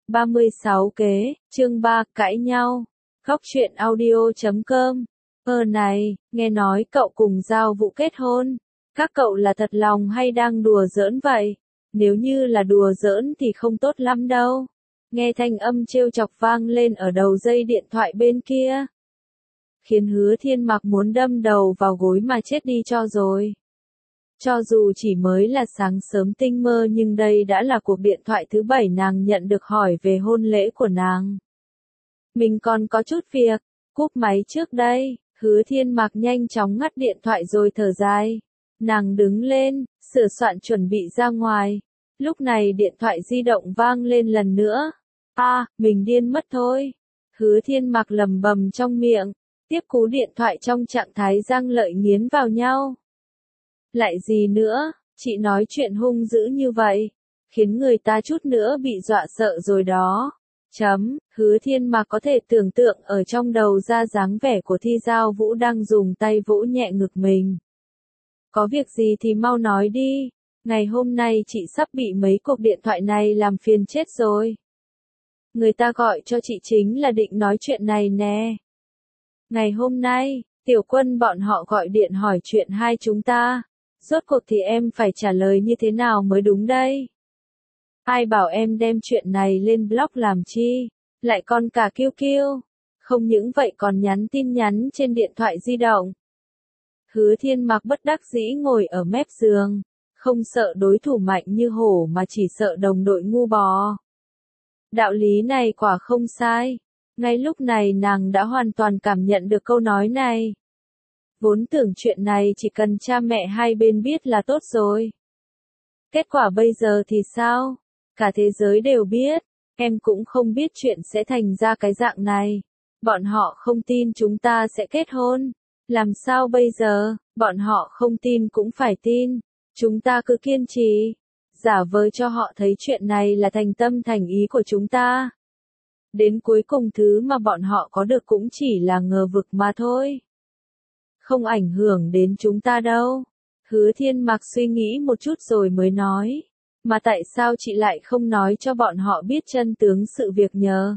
36 kế, chương 3, cãi nhau. Góc truyện audio.com. Này, nghe nói cậu cùng Giao Vũ kết hôn. Các cậu là thật lòng hay đang đùa giỡn vậy? Nếu như là đùa giỡn thì không tốt lắm đâu. Nghe thanh âm trêu chọc vang lên ở đầu dây điện thoại bên kia, khiến Hứa Thiên Mạc muốn đâm đầu vào gối mà chết đi cho rồi. Cho dù chỉ mới là sáng sớm tinh mơ nhưng đây đã là cuộc điện thoại thứ 7 nàng nhận được hỏi về hôn lễ của nàng. Mình còn có chút việc, cúp máy trước đây. Hứa Thiên Mạc nhanh chóng ngắt điện thoại rồi thở dài. Nàng đứng lên, sửa soạn chuẩn bị ra ngoài. Lúc này điện thoại di động vang lên lần nữa. Mình điên mất thôi. Hứa Thiên Mạc lẩm bẩm trong miệng, tiếp cú điện thoại trong trạng thái răng lợi nghiến vào nhau. Lại gì nữa, chị nói chuyện hung dữ như vậy, khiến người ta chút nữa bị dọa sợ rồi đó. Hứa Thiên Mạc có thể tưởng tượng ở trong đầu ra dáng vẻ của Thi Giao Vũ đang dùng tay vỗ nhẹ ngực mình. Có việc gì thì mau nói đi, ngày hôm nay chị sắp bị mấy cuộc điện thoại này làm phiền chết rồi. Người ta gọi cho chị chính là định nói chuyện này nè. Ngày hôm nay, Tiểu Quân bọn họ gọi điện hỏi chuyện hai chúng ta. Rốt cuộc thì em phải trả lời như thế nào mới đúng đây? Ai bảo em đem chuyện này lên blog làm chi? Lại còn cả QQ. Không những vậy còn nhắn tin nhắn trên điện thoại di động. Hứa Thiên Mạc bất đắc dĩ ngồi ở mép giường. Không sợ đối thủ mạnh như hổ mà chỉ sợ đồng đội ngu bò. Đạo lý này quả không sai. Ngay lúc này nàng đã hoàn toàn cảm nhận được câu nói này. Vốn tưởng chuyện này chỉ cần cha mẹ hai bên biết là tốt rồi. Kết quả bây giờ thì sao? Cả thế giới đều biết, em cũng không biết chuyện sẽ thành ra cái dạng này. Bọn họ không tin chúng ta sẽ kết hôn. Làm sao bây giờ? Bọn họ không tin cũng phải tin. Chúng ta cứ kiên trì, giả vờ cho họ thấy chuyện này là thành tâm thành ý của chúng ta. Đến cuối cùng thứ mà bọn họ có được cũng chỉ là ngờ vực mà thôi. Không ảnh hưởng đến chúng ta đâu. Hứa Thiên Mạc suy nghĩ một chút rồi mới nói. Mà tại sao chị lại không nói cho bọn họ biết chân tướng sự việc nhờ?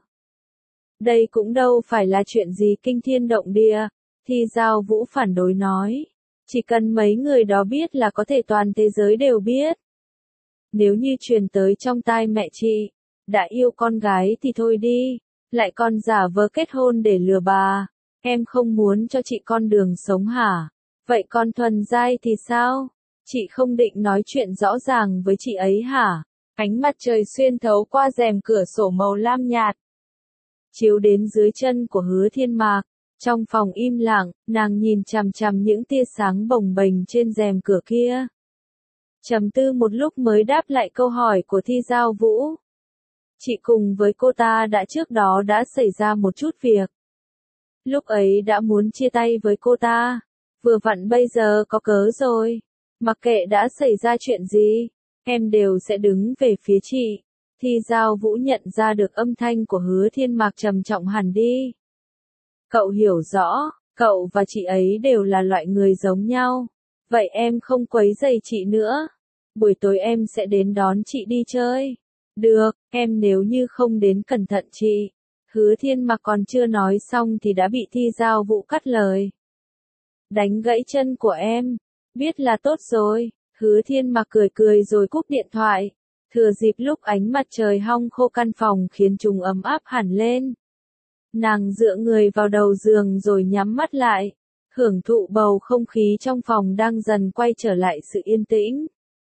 Đây cũng đâu phải là chuyện gì kinh thiên động địa. Thi Giao Vũ phản đối nói. Chỉ cần mấy người đó biết là có thể toàn thế giới đều biết. Nếu như truyền tới trong tai mẹ chị, đã yêu con gái thì thôi đi, lại còn giả vờ kết hôn để lừa bà. Em không muốn cho chị con đường sống hả? Vậy con Thuần Giai thì sao? Chị không định nói chuyện rõ ràng với chị ấy hả? Ánh mặt trời xuyên thấu qua rèm cửa sổ màu lam nhạt, chiếu đến dưới chân của Hứa Thiên Mạc. Trong phòng im lặng, nàng nhìn chằm chằm những tia sáng bồng bềnh trên rèm cửa kia. Trầm tư một lúc mới đáp lại câu hỏi của Thi Giao Vũ. Chị cùng với cô ta trước đó đã xảy ra một chút việc. Lúc ấy đã muốn chia tay với cô ta. Vừa vặn bây giờ có cớ rồi. Mặc kệ đã xảy ra chuyện gì, em đều sẽ đứng về phía chị. Thi Giao Vũ nhận ra được âm thanh của Hứa Thiên Mạc trầm trọng hẳn đi. Cậu hiểu rõ, cậu và chị ấy đều là loại người giống nhau. Vậy em không quấy rầy chị nữa. Buổi tối em sẽ đến đón chị đi chơi. Được, em nếu như không đến cẩn thận chị. Hứa Thiên Mạc còn chưa nói xong thì đã bị Thi Giao Vũ cắt lời. Đánh gãy chân của em. Biết là tốt rồi. Hứa Thiên Mạc cười cười rồi cúp điện thoại. Thừa dịp lúc ánh mặt trời hong khô căn phòng khiến chúng ấm áp hẳn lên. Nàng dựa người vào đầu giường rồi nhắm mắt lại. Hưởng thụ bầu không khí trong phòng đang dần quay trở lại sự yên tĩnh.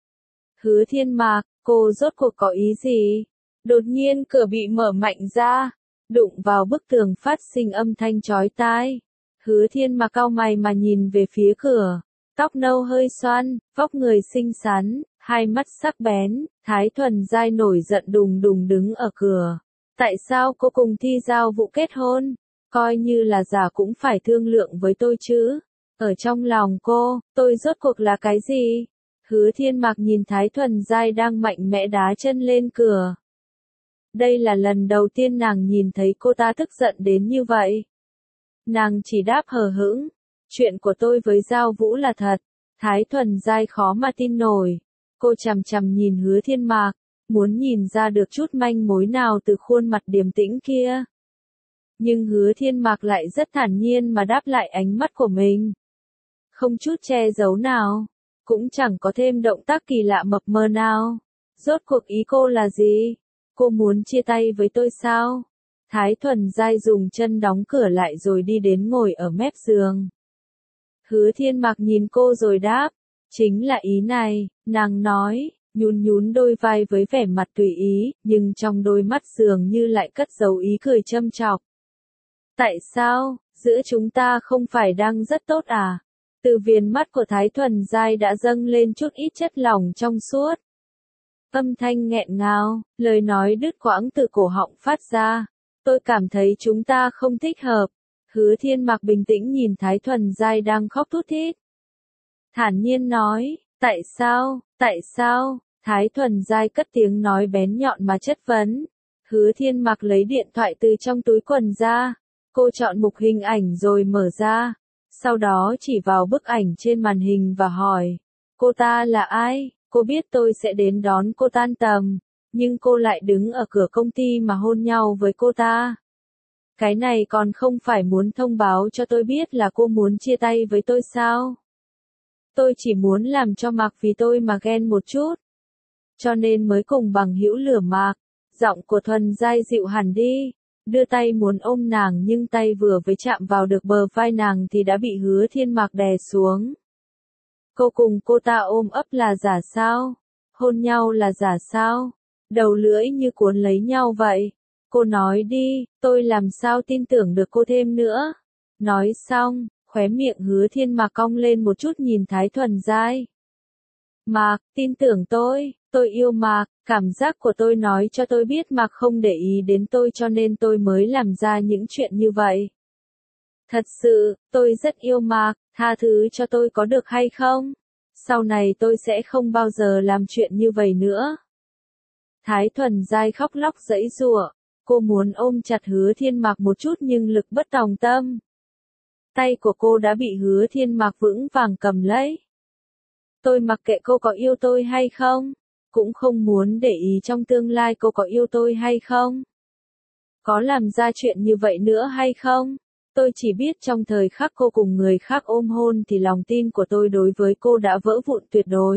Hứa Thiên Mạc, cô rốt cuộc có ý gì? Đột nhiên cửa bị mở mạnh ra. Đụng vào bức tường phát sinh âm thanh chói tai. Hứa Thiên Mạc cau mày mà nhìn về phía cửa. Tóc nâu hơi xoăn, vóc người xinh xắn, hai mắt sắc bén. Thái Thuần Giai nổi giận đùng đùng đứng ở cửa. Tại sao cô cùng Thi Giao Vũ kết hôn? Coi như là giả cũng phải thương lượng với tôi chứ. Ở trong lòng cô, tôi rốt cuộc là cái gì? Hứa Thiên Mạc nhìn Thái Thuần Giai đang mạnh mẽ đá chân lên cửa. Đây là lần đầu tiên nàng nhìn thấy cô ta tức giận đến như vậy. Nàng chỉ đáp hờ hững. Chuyện của tôi với Giao Vũ là thật. Thái Thuần Giai khó mà tin nổi. Cô chằm chằm nhìn Hứa Thiên Mạc. muốn nhìn ra được chút manh mối nào từ khuôn mặt điềm tĩnh kia. Nhưng Hứa Thiên Mạc lại rất thản nhiên mà đáp lại ánh mắt của mình. Không chút che giấu nào, cũng chẳng có thêm động tác kỳ lạ mập mờ nào. Rốt cuộc ý cô là gì? Cô muốn chia tay với tôi sao? Thái Thuần Giai dùng chân đóng cửa lại rồi đi đến ngồi ở mép giường. Hứa Thiên Mạc nhìn cô rồi đáp, chính là ý này, nàng nói, nhún nhún đôi vai với vẻ mặt tùy ý, nhưng trong đôi mắt dường như lại cất giấu ý cười châm chọc. Tại sao, giữa chúng ta không phải đang rất tốt à? Từ viền mắt của Thái Thuần Giai đã dâng lên chút ít chất lỏng trong suốt. Âm thanh nghẹn ngào, lời nói đứt quãng từ cổ họng phát ra. Tôi cảm thấy chúng ta không thích hợp. Hứa Thiên Mạc bình tĩnh nhìn Thái Thuần Giai đang khóc thút thít. Thản nhiên nói, tại sao, Thái Thuần Giai cất tiếng nói bén nhọn mà chất vấn. Hứa Thiên Mạc lấy điện thoại từ trong túi quần ra. Cô chọn mục hình ảnh rồi mở ra. Sau đó chỉ vào bức ảnh trên màn hình và hỏi, cô ta là ai? Cô biết tôi sẽ đến đón cô tan tầm, nhưng cô lại đứng ở cửa công ty mà hôn nhau với cô ta. Cái này còn không phải muốn thông báo cho tôi biết là cô muốn chia tay với tôi sao? Tôi chỉ muốn làm cho Mạc vì tôi mà ghen một chút. Cho nên mới cùng bằng hữu lửa Mạc. Giọng của Thuần Giai dịu hẳn đi. Đưa tay muốn ôm nàng nhưng tay vừa mới chạm vào được bờ vai nàng thì đã bị Hứa Thiên Mạc đè xuống. Cô cùng cô ta ôm ấp là giả sao? Hôn nhau là giả sao? Đầu lưỡi như cuốn lấy nhau vậy. Cô nói đi, tôi làm sao tin tưởng được cô thêm nữa. Nói xong, khóe miệng Hứa Thiên Mạc cong lên một chút nhìn Thái Thuần Giai. Mạc, tin tưởng tôi yêu Mạc, cảm giác của tôi nói cho tôi biết Mạc không để ý đến tôi cho nên tôi mới làm ra những chuyện như vậy. Thật sự, tôi rất yêu Mạc, tha thứ cho tôi có được hay không? Sau này tôi sẽ không bao giờ làm chuyện như vậy nữa. Thái Thuần Giai khóc lóc giãy giụa, cô muốn ôm chặt Hứa Thiên Mạc một chút nhưng lực bất tòng tâm. Tay của cô đã bị Hứa Thiên Mạc vững vàng cầm lấy. Tôi mặc kệ cô có yêu tôi hay không, cũng không muốn để ý trong tương lai cô có yêu tôi hay không. Có làm ra chuyện như vậy nữa hay không? Tôi chỉ biết trong thời khắc cô cùng người khác ôm hôn thì lòng tin của tôi đối với cô đã vỡ vụn tuyệt đối.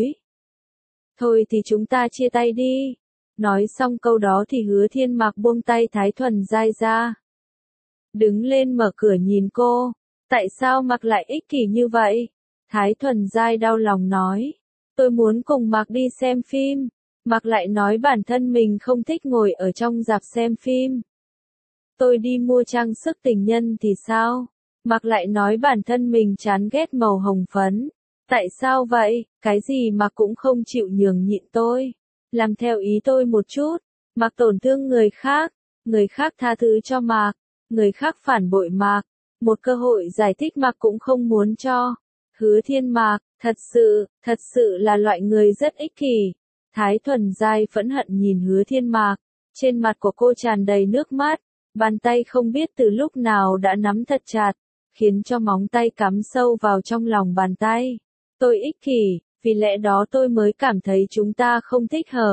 Thôi thì chúng ta chia tay đi. Nói xong câu đó thì Hứa Thiên Mạc buông tay Thái Thuần Giai ra. Đứng lên mở cửa nhìn cô. Tại sao Mạc lại ích kỷ như vậy? Thái Thuần Giai đau lòng nói. Tôi muốn cùng Mạc đi xem phim. Mạc lại nói bản thân mình không thích ngồi ở trong rạp xem phim. Tôi đi mua trang sức tình nhân thì sao? Mạc lại nói bản thân mình chán ghét màu hồng phấn. Tại sao vậy? Cái gì mà cũng không chịu nhường nhịn tôi. Làm theo ý tôi một chút. Mạc tổn thương người khác tha thứ cho Mạc, người khác phản bội Mạc. Một cơ hội giải thích Mạc cũng không muốn cho. Hứa Thiên Mạc, thật sự là loại người rất ích kỷ. Thái Thuần Giai phẫn hận nhìn Hứa Thiên Mạc. Trên mặt của cô tràn đầy nước mắt. Bàn tay không biết từ lúc nào đã nắm thật chặt, khiến cho móng tay cắm sâu vào trong lòng bàn tay. Tôi ích kỷ, vì lẽ đó tôi mới cảm thấy chúng ta không thích hợp.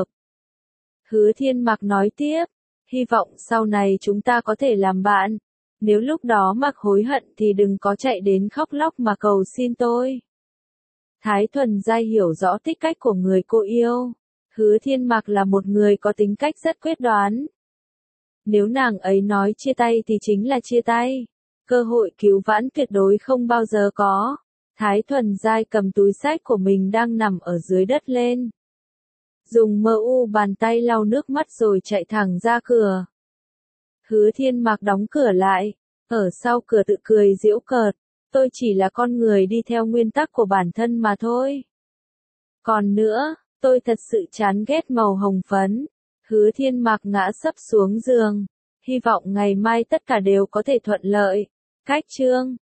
Hứa Thiên Mạc nói tiếp, hy vọng sau này chúng ta có thể làm bạn. Nếu lúc đó Mạc hối hận thì đừng có chạy đến khóc lóc mà cầu xin tôi. Thái Thuần Giai hiểu rõ tính cách của người cô yêu. Hứa Thiên Mạc là một người có tính cách rất quyết đoán. Nếu nàng ấy nói chia tay thì chính là chia tay. Cơ hội cứu vãn tuyệt đối không bao giờ có. Thái Thuần Giai cầm túi xách của mình đang nằm ở dưới đất lên. Dùng bàn tay lau nước mắt rồi chạy thẳng ra cửa. Hứa Thiên Mạc đóng cửa lại. Ở sau cửa tự cười giễu cợt. Tôi chỉ là con người đi theo nguyên tắc của bản thân mà thôi. Còn nữa, tôi thật sự chán ghét màu hồng phấn. Hứa Thiên Mạc ngã sấp xuống giường. Hy vọng ngày mai tất cả đều có thể thuận lợi. Cách chương